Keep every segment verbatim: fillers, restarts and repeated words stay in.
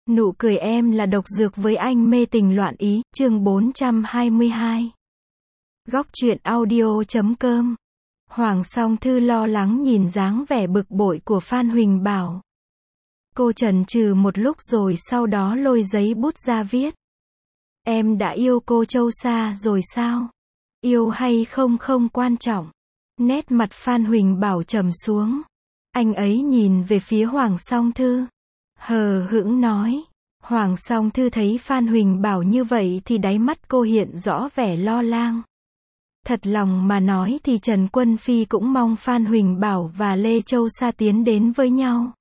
Nụ cười em là độc dược với anh mê tình loạn ý, chương bốn trăm hai mươi hai. Góc truyện audio chấm com. Hoàng Song Thư lo lắng nhìn dáng vẻ bực bội của Phan Huỳnh Bảo. Cô chần chừ một lúc rồi sau đó lôi giấy bút ra viết. Em đã yêu cô Châu Sa rồi sao? Yêu hay không không quan trọng. Nét mặt Phan Huỳnh Bảo trầm xuống. Anh ấy nhìn về phía Hoàng Song Thư. Hờ hững nói. Hoàng Song Thư thấy Phan Huỳnh Bảo như vậy thì đáy mắt cô hiện rõ vẻ lo lang. Thật lòng mà nói thì Trần Quân Phi cũng mong Phan Huỳnh Bảo và Lê Châu Sa tiến đến với nhau.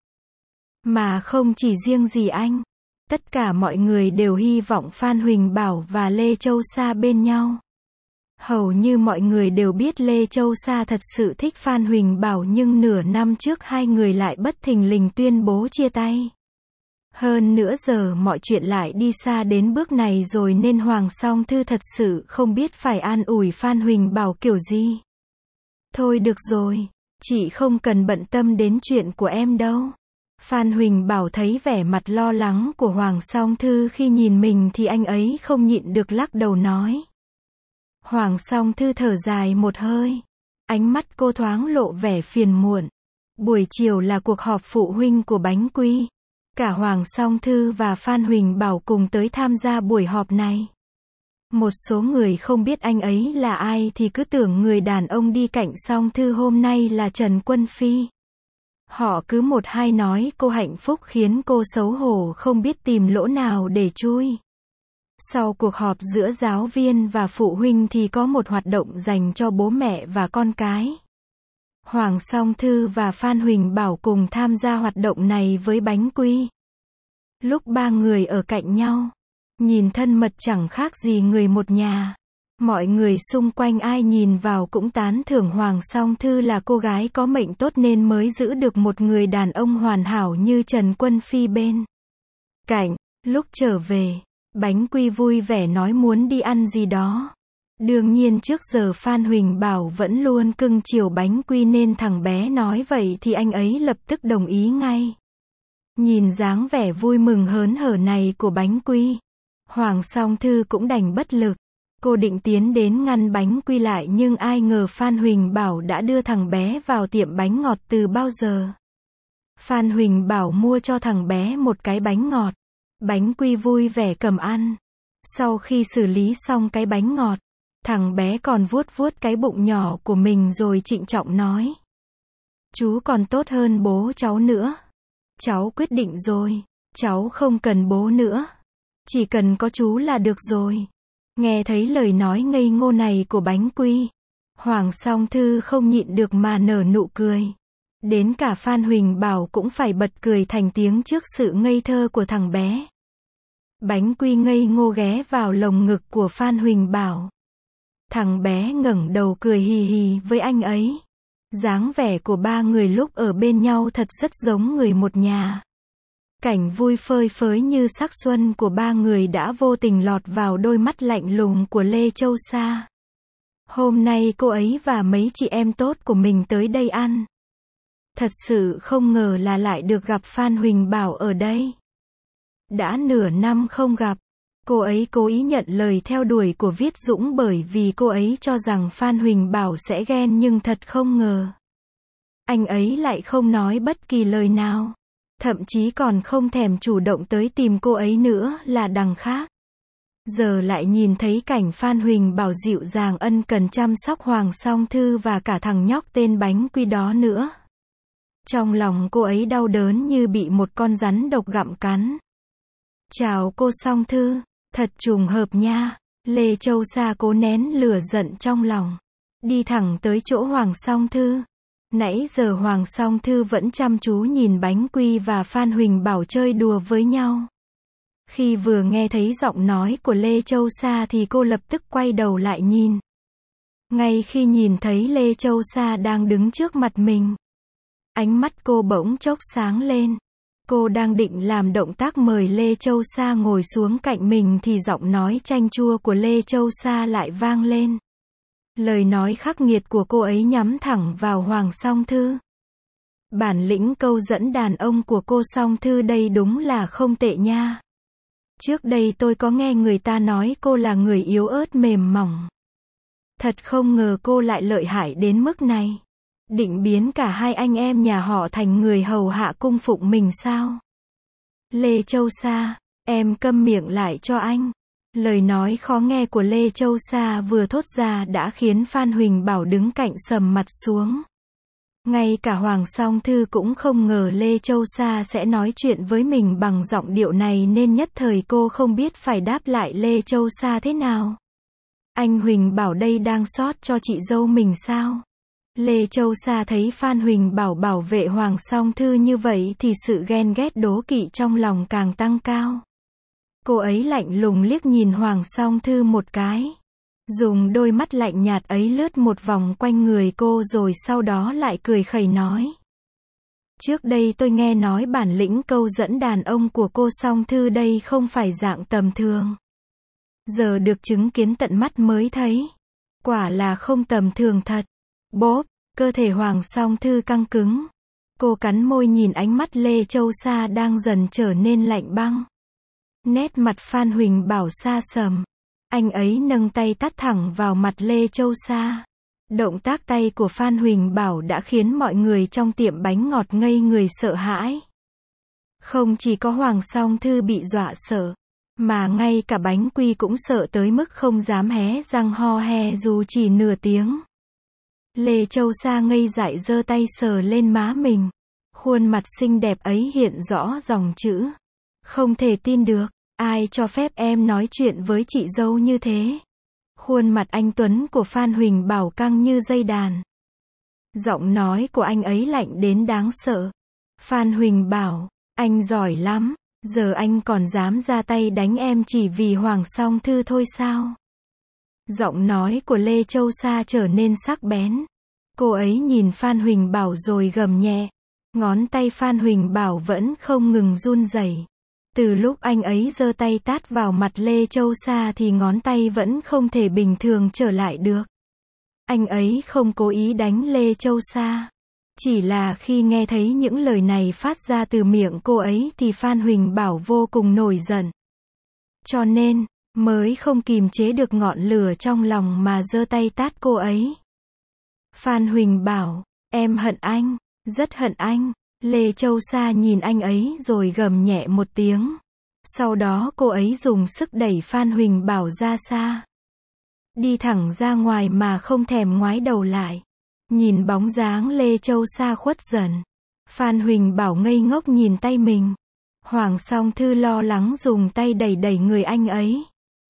Mà không chỉ riêng gì anh. Tất cả mọi người đều hy vọng Phan Huỳnh Bảo và Lê Châu Sa bên nhau. Hầu như mọi người đều biết Lê Châu Sa thật sự thích Phan Huỳnh Bảo nhưng nửa năm trước hai người lại bất thình lình tuyên bố chia tay. Hơn nữa giờ mọi chuyện lại đi xa đến bước này rồi nên Hoàng Song Thư thật sự không biết phải an ủi Phan Huỳnh Bảo kiểu gì. Thôi được rồi, chị không cần bận tâm đến chuyện của em đâu. Phan Huỳnh Bảo thấy vẻ mặt lo lắng của Hoàng Song Thư khi nhìn mình thì anh ấy không nhịn được lắc đầu nói. Hoàng Song Thư thở dài một hơi. Ánh mắt cô thoáng lộ vẻ phiền muộn. Buổi chiều là cuộc họp phụ huynh của Bánh Quy. Cả Hoàng Song Thư và Phan Huỳnh Bảo cùng tới tham gia buổi họp này. Một số người không biết anh ấy là ai thì cứ tưởng người đàn ông đi cạnh Song Thư hôm nay là Trần Quân Phi. Họ cứ một hai nói cô hạnh phúc khiến cô xấu hổ không biết tìm lỗ nào để chui. Sau cuộc họp giữa giáo viên và phụ huynh thì có một hoạt động dành cho bố mẹ và con cái. Hoàng Song Thư và Phan Huỳnh Bảo cùng tham gia hoạt động này với Bánh Quy. Lúc ba người ở cạnh nhau, nhìn thân mật chẳng khác gì người một nhà. Mọi người xung quanh ai nhìn vào cũng tán thưởng Hoàng Song Thư là cô gái có mệnh tốt nên mới giữ được một người đàn ông hoàn hảo như Trần Quân Phi bên cạnh. Lúc trở về, Bánh Quy vui vẻ nói muốn đi ăn gì đó. Đương nhiên trước giờ Phan Huỳnh Bảo vẫn luôn cưng chiều Bánh Quy nên thằng bé nói vậy thì anh ấy lập tức đồng ý ngay. Nhìn dáng vẻ vui mừng hớn hở này của Bánh Quy, Hoàng Song Thư cũng đành bất lực. Cô định tiến đến ngăn Bánh Quy lại nhưng ai ngờ Phan Huỳnh Bảo đã đưa thằng bé vào tiệm bánh ngọt từ bao giờ. Phan Huỳnh Bảo mua cho thằng bé một cái bánh ngọt. Bánh Quy vui vẻ cầm ăn. Sau khi xử lý xong cái bánh ngọt, thằng bé còn vuốt vuốt cái bụng nhỏ của mình rồi trịnh trọng nói. Chú còn tốt hơn bố cháu nữa. Cháu quyết định rồi. Cháu không cần bố nữa. Chỉ cần có chú là được rồi. Nghe thấy lời nói ngây ngô này của Bánh Quy, Hoàng Song Thư không nhịn được mà nở nụ cười. Đến cả Phan Huỳnh Bảo cũng phải bật cười thành tiếng trước sự ngây thơ của thằng bé. Bánh Quy ngây ngô ghé vào lồng ngực của Phan Huỳnh Bảo. Thằng bé ngẩng đầu cười hì hì với anh ấy. Dáng vẻ của ba người lúc ở bên nhau thật rất giống người một nhà. Cảnh vui phơi phới như sắc xuân của ba người đã vô tình lọt vào đôi mắt lạnh lùng của Lê Châu Sa. Hôm nay cô ấy và mấy chị em tốt của mình tới đây ăn. Thật sự không ngờ là lại được gặp Phan Huỳnh Bảo ở đây. Đã nửa năm không gặp, cô ấy cố ý nhận lời theo đuổi của Viết Dũng bởi vì cô ấy cho rằng Phan Huỳnh Bảo sẽ ghen nhưng thật không ngờ. Anh ấy lại không nói bất kỳ lời nào. Thậm chí còn không thèm chủ động tới tìm cô ấy nữa là đằng khác. Giờ lại nhìn thấy cảnh Phan Huỳnh Bảo dịu dàng ân cần chăm sóc Hoàng Song Thư và cả thằng nhóc tên Bánh Quy đó nữa. Trong lòng cô ấy đau đớn như bị một con rắn độc gặm cắn. Chào cô Song Thư, thật trùng hợp nha. Lê Châu Sa cố nén lửa giận trong lòng. Đi thẳng tới chỗ Hoàng Song Thư. Nãy giờ Hoàng Song Thư vẫn chăm chú nhìn Bánh Quy và Phan Huỳnh Bảo chơi đùa với nhau. Khi vừa nghe thấy giọng nói của Lê Châu Sa thì cô lập tức quay đầu lại nhìn. Ngay khi nhìn thấy Lê Châu Sa đang đứng trước mặt mình, ánh mắt cô bỗng chốc sáng lên. Cô đang định làm động tác mời Lê Châu Sa ngồi xuống cạnh mình thì giọng nói chanh chua của Lê Châu Sa lại vang lên. Lời nói khắc nghiệt của cô ấy nhắm thẳng vào Hoàng Song Thư. Bản lĩnh câu dẫn đàn ông của cô Song Thư đây đúng là không tệ nha. Trước đây tôi có nghe người ta nói cô là người yếu ớt mềm mỏng. Thật không ngờ cô lại lợi hại đến mức này. Định biến cả hai anh em nhà họ thành người hầu hạ cung phụng mình sao? Lê Châu Sa, em câm miệng lại cho anh. Lời nói khó nghe của Lê Châu Sa vừa thốt ra đã khiến Phan Huỳnh Bảo đứng cạnh sầm mặt xuống. Ngay cả Hoàng Song Thư cũng không ngờ Lê Châu Sa sẽ nói chuyện với mình bằng giọng điệu này nên nhất thời cô không biết phải đáp lại Lê Châu Sa thế nào. Anh Huỳnh Bảo đây đang xót cho chị dâu mình sao? Lê Châu Sa thấy Phan Huỳnh Bảo bảo vệ Hoàng Song Thư như vậy thì sự ghen ghét đố kỵ trong lòng càng tăng cao. Cô ấy lạnh lùng liếc nhìn Hoàng Song Thư một cái. Dùng đôi mắt lạnh nhạt ấy lướt một vòng quanh người cô rồi sau đó lại cười khẩy nói. Trước đây tôi nghe nói bản lĩnh câu dẫn đàn ông của cô Song Thư đây không phải dạng tầm thường. Giờ được chứng kiến tận mắt mới thấy. Quả là không tầm thường thật. Bốp, cơ thể Hoàng Song Thư căng cứng. Cô cắn môi nhìn ánh mắt Lê Châu Sa đang dần trở nên lạnh băng. Nét mặt Phan Huỳnh Bảo xa sầm. Anh ấy nâng tay tát thẳng vào mặt Lê Châu Sa. Động tác tay của Phan Huỳnh Bảo đã khiến mọi người trong tiệm bánh ngọt ngây người sợ hãi. Không chỉ có Hoàng Song Thư bị dọa sợ, mà ngay cả bánh quy cũng sợ tới mức không dám hé răng ho he dù chỉ nửa tiếng. Lê Châu Sa ngây dại giơ tay sờ lên má mình. Khuôn mặt xinh đẹp ấy hiện rõ dòng chữ. Không thể tin được, ai cho phép em nói chuyện với chị dâu như thế? Khuôn mặt anh Tuấn của Phan Huỳnh Bảo căng như dây đàn. Giọng nói của anh ấy lạnh đến đáng sợ. Phan Huỳnh Bảo, anh giỏi lắm, giờ anh còn dám ra tay đánh em chỉ vì Hoàng Song Thư thôi sao? Giọng nói của Lê Châu Sa trở nên sắc bén. Cô ấy nhìn Phan Huỳnh Bảo rồi gầm nhẹ. Ngón tay Phan Huỳnh Bảo vẫn không ngừng run rẩy. Từ lúc anh ấy giơ tay tát vào mặt Lê Châu Sa thì ngón tay vẫn không thể bình thường trở lại được. Anh ấy không cố ý đánh Lê Châu Sa. Chỉ là khi nghe thấy những lời này phát ra từ miệng cô ấy thì Phan Huỳnh Bảo vô cùng nổi giận. Cho nên, mới không kìm chế được ngọn lửa trong lòng mà giơ tay tát cô ấy. Phan Huỳnh Bảo, em hận anh, rất hận anh. Lê Châu Sa nhìn anh ấy rồi gầm nhẹ một tiếng. Sau đó cô ấy dùng sức đẩy Phan Huỳnh Bảo ra xa. Đi thẳng ra ngoài mà không thèm ngoái đầu lại. Nhìn bóng dáng Lê Châu Sa khuất dần. Phan Huỳnh Bảo ngây ngốc nhìn tay mình. Hoàng Song Thư lo lắng dùng tay đẩy đẩy người anh ấy.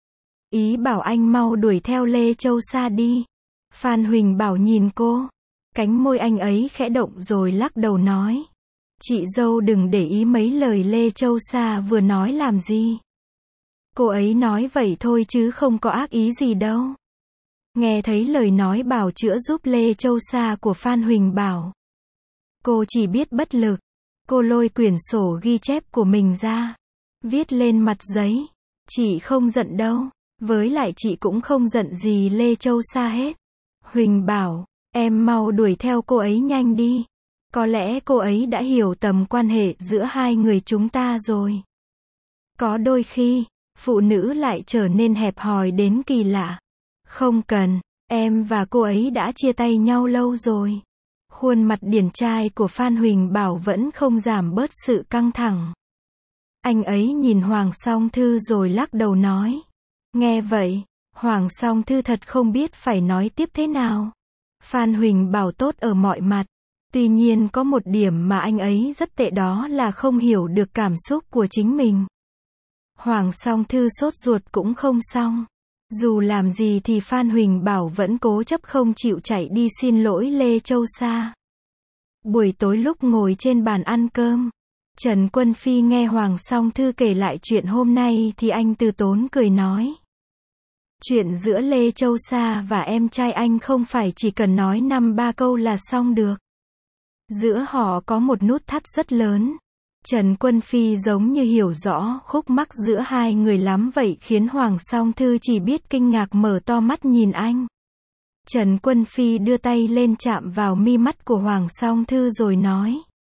Ý bảo anh mau đuổi theo Lê Châu Sa đi. Phan Huỳnh Bảo nhìn cô. Cánh môi anh ấy khẽ động rồi lắc đầu nói. Chị dâu đừng để ý mấy lời Lê Châu Sa vừa nói làm gì. Cô ấy nói vậy thôi chứ không có ác ý gì đâu. Nghe thấy lời nói bảo chữa giúp Lê Châu Sa của Phan Huỳnh Bảo. Cô chỉ biết bất lực. Cô lôi quyển sổ ghi chép của mình ra. Viết lên mặt giấy. Chị không giận đâu. Với lại chị cũng không giận gì Lê Châu Sa hết. Huỳnh Bảo, em mau đuổi theo cô ấy nhanh đi. Có lẽ cô ấy đã hiểu tầm quan hệ giữa hai người chúng ta rồi. Có đôi khi, phụ nữ lại trở nên hẹp hòi đến kỳ lạ. Không cần, em và cô ấy đã chia tay nhau lâu rồi. Khuôn mặt điển trai của Phan Huỳnh Bảo vẫn không giảm bớt sự căng thẳng. Anh ấy nhìn Hoàng Song Thư rồi lắc đầu nói. Nghe vậy, Hoàng Song Thư thật không biết phải nói tiếp thế nào. Phan Huỳnh Bảo tốt ở mọi mặt. Tuy nhiên có một điểm mà anh ấy rất tệ đó là không hiểu được cảm xúc của chính mình. Hoàng Song Thư sốt ruột cũng không xong. Dù làm gì thì Phan Huỳnh Bảo vẫn cố chấp không chịu chạy đi xin lỗi Lê Châu Sa. Buổi tối lúc ngồi trên bàn ăn cơm, Trần Quân Phi nghe Hoàng Song Thư kể lại chuyện hôm nay thì anh từ tốn cười nói. Chuyện giữa Lê Châu Sa và em trai anh không phải chỉ cần nói năm ba câu là xong được. Giữa họ có một nút thắt rất lớn. Trần Quân Phi giống như hiểu rõ khúc mắc giữa hai người lắm vậy khiến Hoàng Song Thư chỉ biết kinh ngạc mở to mắt nhìn anh. Trần Quân Phi đưa tay lên chạm vào mi mắt của Hoàng Song Thư rồi nói.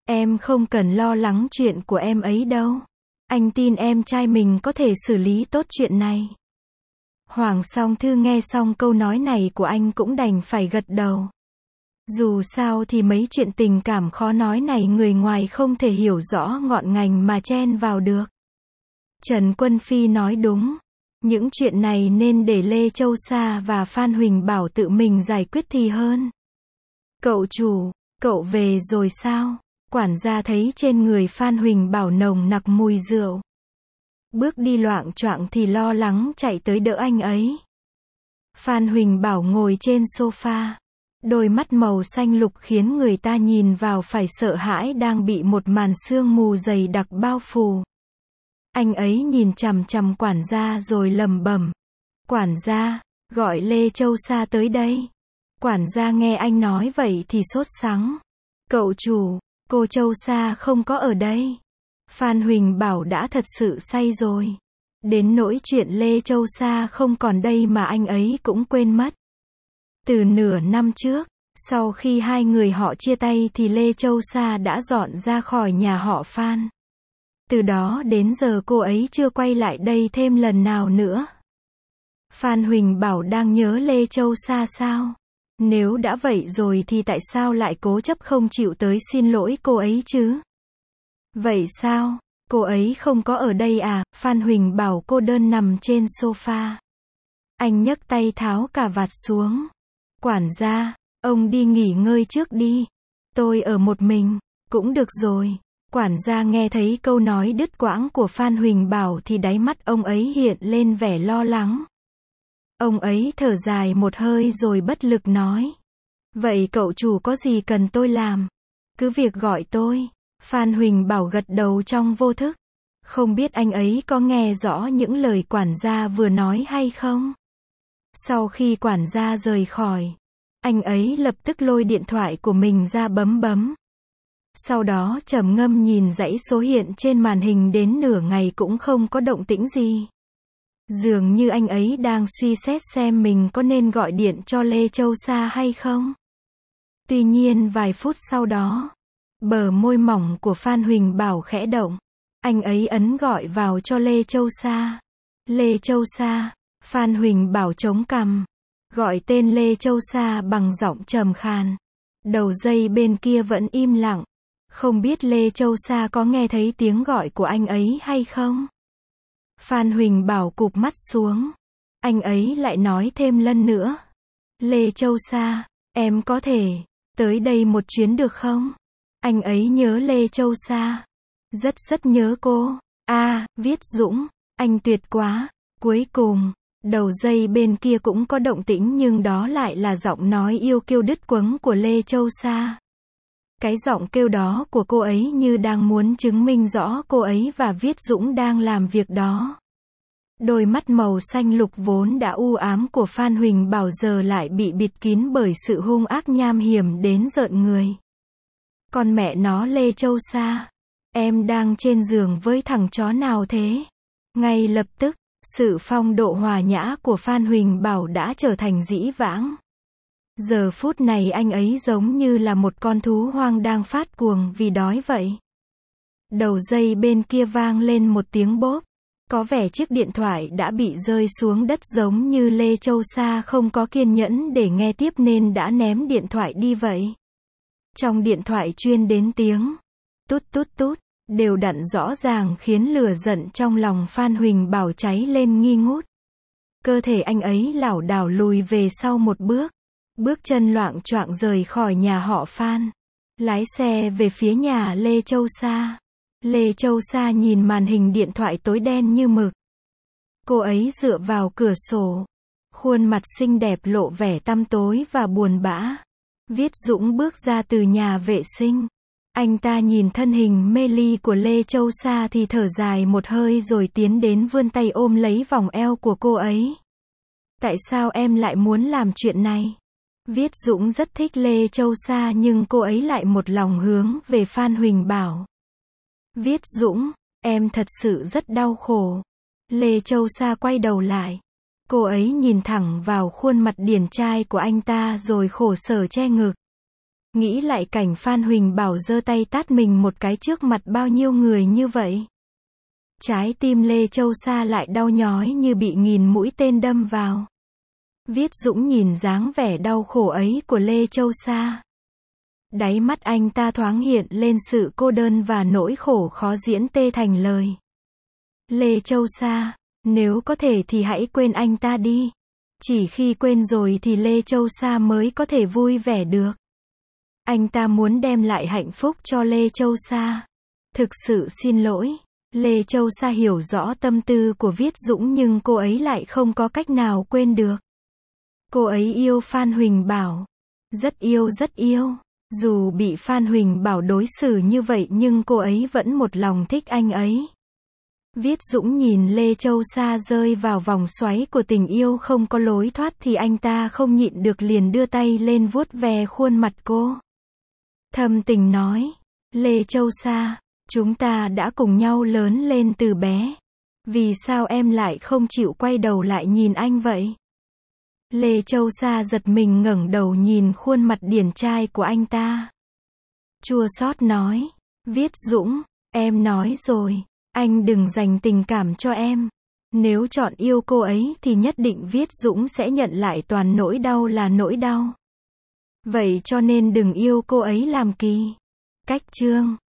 Em không cần lo lắng chuyện của em ấy đâu. Anh tin em trai mình có thể xử lý tốt chuyện này. Hoàng Song Thư nghe xong câu nói này của anh cũng đành phải gật đầu. Dù sao thì mấy chuyện tình cảm khó nói này người ngoài không thể hiểu rõ ngọn ngành mà chen vào được. Trần Quân Phi nói đúng. Những chuyện này nên để Lê Châu Sa và Phan Huỳnh Bảo tự mình giải quyết thì hơn. Cậu chủ, cậu về rồi sao? Quản gia thấy trên người Phan Huỳnh Bảo nồng nặc mùi rượu. Bước đi loạng choạng thì lo lắng chạy tới đỡ anh ấy. Phan Huỳnh Bảo ngồi trên sofa. Đôi mắt màu xanh lục khiến người ta nhìn vào phải sợ hãi đang bị một màn sương mù dày đặc bao phủ. Anh ấy nhìn chằm chằm quản gia rồi lẩm bẩm. Quản gia, gọi Lê Châu Sa tới đây. Quản gia nghe anh nói vậy thì sốt sắng. Cậu chủ, cô Châu Sa không có ở đây. Phan Huỳnh Bảo đã thật sự say rồi. Đến nỗi chuyện Lê Châu Sa không còn đây mà anh ấy cũng quên mất. Từ nửa năm trước, sau khi hai người họ chia tay thì Lê Châu Sa đã dọn ra khỏi nhà họ Phan. Từ đó đến giờ cô ấy chưa quay lại đây thêm lần nào nữa. Phan Huỳnh Bảo đang nhớ Lê Châu Sa sao? Nếu đã vậy rồi thì tại sao lại cố chấp không chịu tới xin lỗi cô ấy chứ? Vậy sao? Cô ấy không có ở đây à? Phan Huỳnh Bảo cô đơn nằm trên sofa. Anh nhấc tay tháo cà vạt xuống. Quản gia, ông đi nghỉ ngơi trước đi. Tôi ở một mình. Cũng được rồi. Quản gia nghe thấy câu nói đứt quãng của Phan Huỳnh Bảo thì đáy mắt ông ấy hiện lên vẻ lo lắng. Ông ấy thở dài một hơi rồi bất lực nói. Vậy cậu chủ có gì cần tôi làm? Cứ việc gọi tôi. Phan Huỳnh Bảo gật đầu trong vô thức. Không biết anh ấy có nghe rõ những lời quản gia vừa nói hay không? Sau khi quản gia rời khỏi, anh ấy lập tức lôi điện thoại của mình ra bấm bấm. Sau đó trầm ngâm nhìn dãy số hiện trên màn hình đến nửa ngày cũng không có động tĩnh gì. Dường như anh ấy đang suy xét xem mình có nên gọi điện cho Lê Châu Sa hay không. Tuy nhiên vài phút sau đó, bờ môi mỏng của Phan Huỳnh Bảo khẽ động. Anh ấy ấn gọi vào cho Lê Châu Sa. Lê Châu Sa. Phan Huỳnh Bảo chống cằm. Gọi tên Lê Châu Sa bằng giọng trầm khàn. Đầu dây bên kia vẫn im lặng. Không biết Lê Châu Sa có nghe thấy tiếng gọi của anh ấy hay không? Phan Huỳnh Bảo cụp mắt xuống. Anh ấy lại nói thêm lần nữa. Lê Châu Sa, em có thể tới đây một chuyến được không? Anh ấy nhớ Lê Châu Sa. Rất rất nhớ cô. À, Viết Dũng, anh tuyệt quá. Cuối cùng, đầu dây bên kia cũng có động tĩnh nhưng đó lại là giọng nói yêu kiêu đứt quãng của Lê Châu Sa. Cái giọng kêu đó của cô ấy như đang muốn chứng minh rõ cô ấy và Viết Dũng đang làm việc đó. Đôi mắt màu xanh lục vốn đã u ám của Phan Huỳnh Bảo giờ lại bị bịt kín bởi sự hung ác nham hiểm đến rợn người. Con mẹ nó Lê Châu Sa, em đang trên giường với thằng chó nào thế? Ngay lập tức, sự phong độ hòa nhã của Phan Huỳnh Bảo đã trở thành dĩ vãng. Giờ phút này anh ấy giống như là một con thú hoang đang phát cuồng vì đói vậy. Đầu dây bên kia vang lên một tiếng bốp. Có vẻ chiếc điện thoại đã bị rơi xuống đất giống như Lê Châu Sa không có kiên nhẫn để nghe tiếp nên đã ném điện thoại đi vậy. Trong điện thoại chuyên đến tiếng tút tút tút, đều đặn rõ ràng khiến lửa giận trong lòng Phan Huỳnh Bảo cháy lên nghi ngút. Cơ thể anh ấy lảo đảo lùi về sau một bước. Bước chân loạng choạng rời khỏi nhà họ Phan. Lái xe về phía nhà Lê Châu Sa. Lê Châu Sa nhìn màn hình điện thoại tối đen như mực. Cô ấy dựa vào cửa sổ. Khuôn mặt xinh đẹp lộ vẻ tăm tối và buồn bã. Viết Dũng bước ra từ nhà vệ sinh. Anh ta nhìn thân hình mê ly của Lê Châu Sa thì thở dài một hơi rồi tiến đến vươn tay ôm lấy vòng eo của cô ấy. Tại sao em lại muốn làm chuyện này? Viết Dũng rất thích Lê Châu Sa nhưng cô ấy lại một lòng hướng về Phan Huỳnh Bảo. Viết Dũng, em thật sự rất đau khổ. Lê Châu Sa quay đầu lại. Cô ấy nhìn thẳng vào khuôn mặt điển trai của anh ta rồi khổ sở che ngực. Nghĩ lại cảnh Phan Huỳnh Bảo giơ tay tát mình một cái trước mặt bao nhiêu người như vậy. Trái tim Lê Châu Sa lại đau nhói như bị nghìn mũi tên đâm vào. Viết Dũng nhìn dáng vẻ đau khổ ấy của Lê Châu Sa. Đáy mắt anh ta thoáng hiện lên sự cô đơn và nỗi khổ khó diễn tê thành lời. Lê Châu Sa, nếu có thể thì hãy quên anh ta đi. Chỉ khi quên rồi thì Lê Châu Sa mới có thể vui vẻ được. Anh ta muốn đem lại hạnh phúc cho Lê Châu Sa. Thực sự xin lỗi. Lê Châu Sa hiểu rõ tâm tư của Viết Dũng nhưng cô ấy lại không có cách nào quên được. Cô ấy yêu Phan Huỳnh Bảo. Rất yêu rất yêu. Dù bị Phan Huỳnh Bảo đối xử như vậy nhưng cô ấy vẫn một lòng thích anh ấy. Viết Dũng nhìn Lê Châu Sa rơi vào vòng xoáy của tình yêu không có lối thoát thì anh ta không nhịn được liền đưa tay lên vuốt ve khuôn mặt cô. Thâm tình nói, Lê Châu Sa, chúng ta đã cùng nhau lớn lên từ bé. Vì sao em lại không chịu quay đầu lại nhìn anh vậy? Lê Châu Sa giật mình ngẩng đầu nhìn khuôn mặt điển trai của anh ta. Chua xót nói, Viết Dũng, em nói rồi, anh đừng dành tình cảm cho em. Nếu chọn yêu cô ấy thì nhất định Viết Dũng sẽ nhận lại toàn nỗi đau là nỗi đau. Vậy cho nên đừng yêu cô ấy làm kỳ. Cách chương